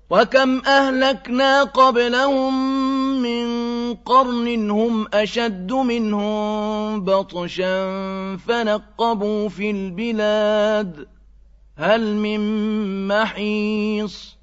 وكم أهلكنا قبلهم من قرن هم أشد منهم بطشا فنقبوا في البلاد هل من محيص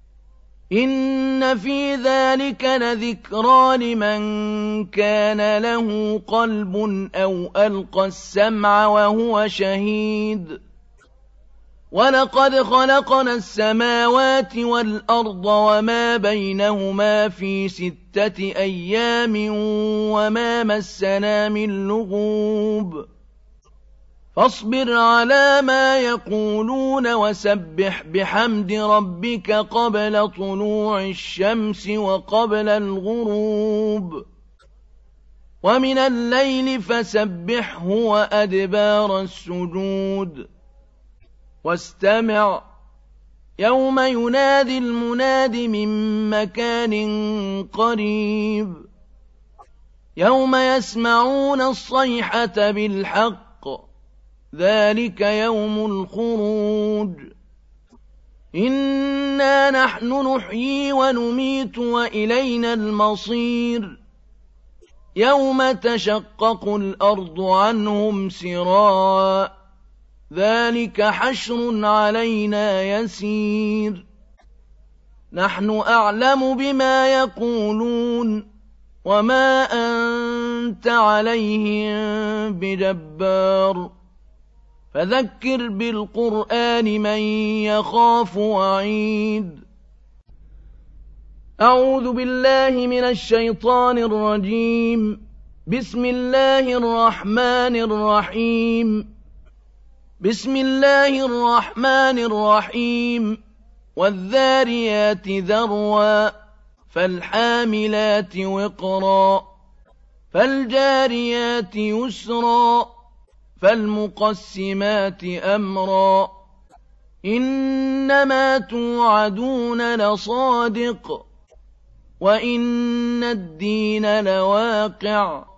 إن في ذلك لذكرى لمن كان له قلب أو ألقى السمع وهو شهيد ولقد خلقنا السماوات والأرض وما بينهما في 6 أيام وما مسنا من لغوب فاصبر على ما يقولون وسبح بحمد ربك قبل طلوع الشمس وقبل الغروب ومن الليل فسبحه وأدبار السجود واستمع يوم ينادي المناد من مكان قريب يوم يسمعون الصيحة بالحق ذلك يوم الخروج إنا نحن نحيي ونميت وإلينا المصير يوم تشقق الأرض عنهم سراعا ذلك حشر علينا يسير نحن أعلم بما يقولون وما أنت عليهم بجبار فذكر بالقرآن من يخاف وعيد أعوذ بالله من الشيطان الرجيم بسم الله الرحمن الرحيم بسم الله الرحمن الرحيم والذاريات ذروا فالحاملات وقرا فالجاريات يسرا فالمقسمات أمرا إنما توعدون لصادق وإن الدين لواقع